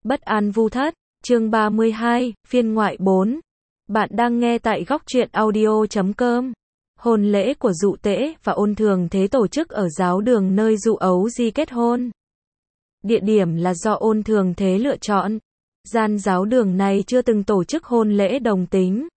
Bất an vu thất, chương 32, phiên ngoại 4. Bạn đang nghe tại góc truyện audio.com. Hôn lễ của Dụ Tễ và Ôn Thường Thế tổ chức ở giáo đường nơi Dụ Ấu Di kết hôn. Địa điểm là do Ôn Thường Thế lựa chọn. Gian giáo đường này chưa từng tổ chức hôn lễ đồng tính.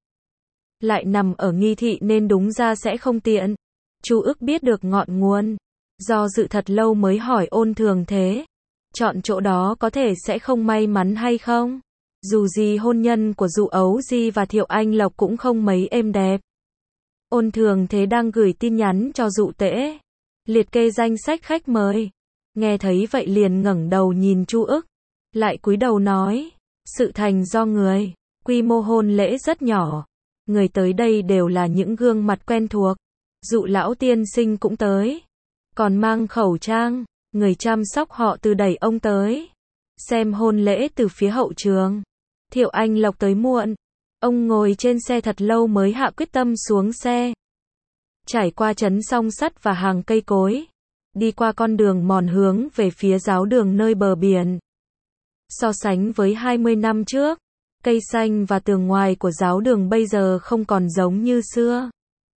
Lại nằm ở Nghi Thị nên đúng ra sẽ không tiện. Chu Ức biết được ngọn nguồn. Do dự thật lâu mới hỏi Ôn Thường Thế. Chọn chỗ đó có thể sẽ không may mắn hay không? Dù gì hôn nhân của Dụ Ấu Di và Thiệu Anh Lộc cũng không mấy êm đẹp. Ôn Thường Thế đang gửi tin nhắn cho Dụ Tễ, liệt kê danh sách khách mời. Nghe thấy vậy liền ngẩng đầu nhìn Chu Ức, lại cúi đầu nói, sự thành do người, quy mô hôn lễ rất nhỏ. Người tới đây đều là những gương mặt quen thuộc. Dụ lão tiên sinh cũng tới, còn mang khẩu trang. Người chăm sóc họ từ đẩy ông tới xem hôn lễ từ phía hậu trường. Thiệu Anh Lộc tới muộn. Ông ngồi trên xe thật lâu mới hạ quyết tâm xuống xe. Trải qua trấn song sắt và hàng cây cối, đi qua con đường mòn hướng về phía giáo đường nơi bờ biển. So sánh với 20 năm trước, cây xanh và tường ngoài của giáo đường bây giờ không còn giống như xưa.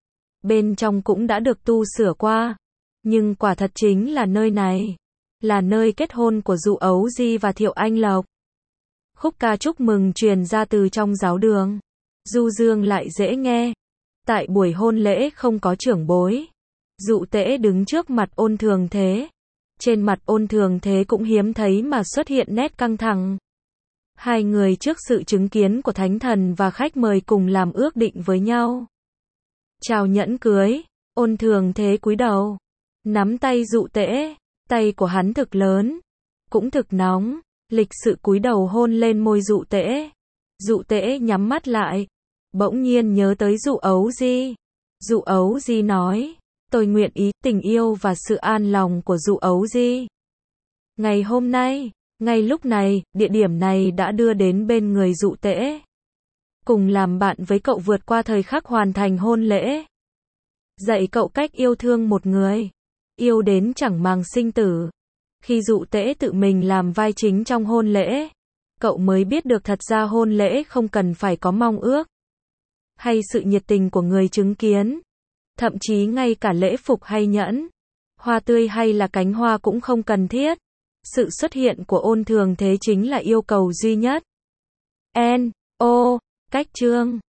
Bên trong cũng đã được tu sửa qua. Nhưng quả thật chính là nơi này là nơi kết hôn của Dụ Ấu Di và Thiệu Anh Lộc. Khúc ca chúc mừng truyền ra từ trong giáo đường, du dương lại dễ nghe. Tại buổi hôn lễ không có trưởng bối. Dụ Tễ đứng trước mặt Ôn Thường Thế. Trên mặt Ôn Thường Thế cũng hiếm thấy mà xuất hiện nét căng thẳng. Hai người trước sự chứng kiến của thánh thần và khách mời cùng làm ước định với nhau. Chào nhẫn cưới. Ôn Thường Thế cúi đầu, nắm tay Dụ Tễ. Tay của hắn thực lớn, cũng thực nóng. Lịch sự cúi đầu hôn lên môi Dụ Tễ. Dụ Tễ nhắm mắt lại, bỗng nhiên nhớ tới Dụ Ấu Di. Dụ Ấu Di nói, tôi nguyện ý tình yêu và sự an lòng của Dụ Ấu Di. Ngày hôm nay, ngay lúc này, địa điểm này đã đưa đến bên người Dụ Tễ, cùng làm bạn với cậu vượt qua thời khắc hoàn thành hôn lễ. Dạy cậu cách yêu thương một người, yêu đến chẳng màng sinh tử. Khi Dụ Tễ tự mình làm vai chính trong hôn lễ, cậu mới biết được thật ra hôn lễ không cần phải có mong ước hay sự nhiệt tình của người chứng kiến. Thậm chí ngay cả lễ phục hay nhẫn, hoa tươi hay là cánh hoa cũng không cần thiết. Sự xuất hiện của Ôn Thường Thế chính là yêu cầu duy nhất. Cách chương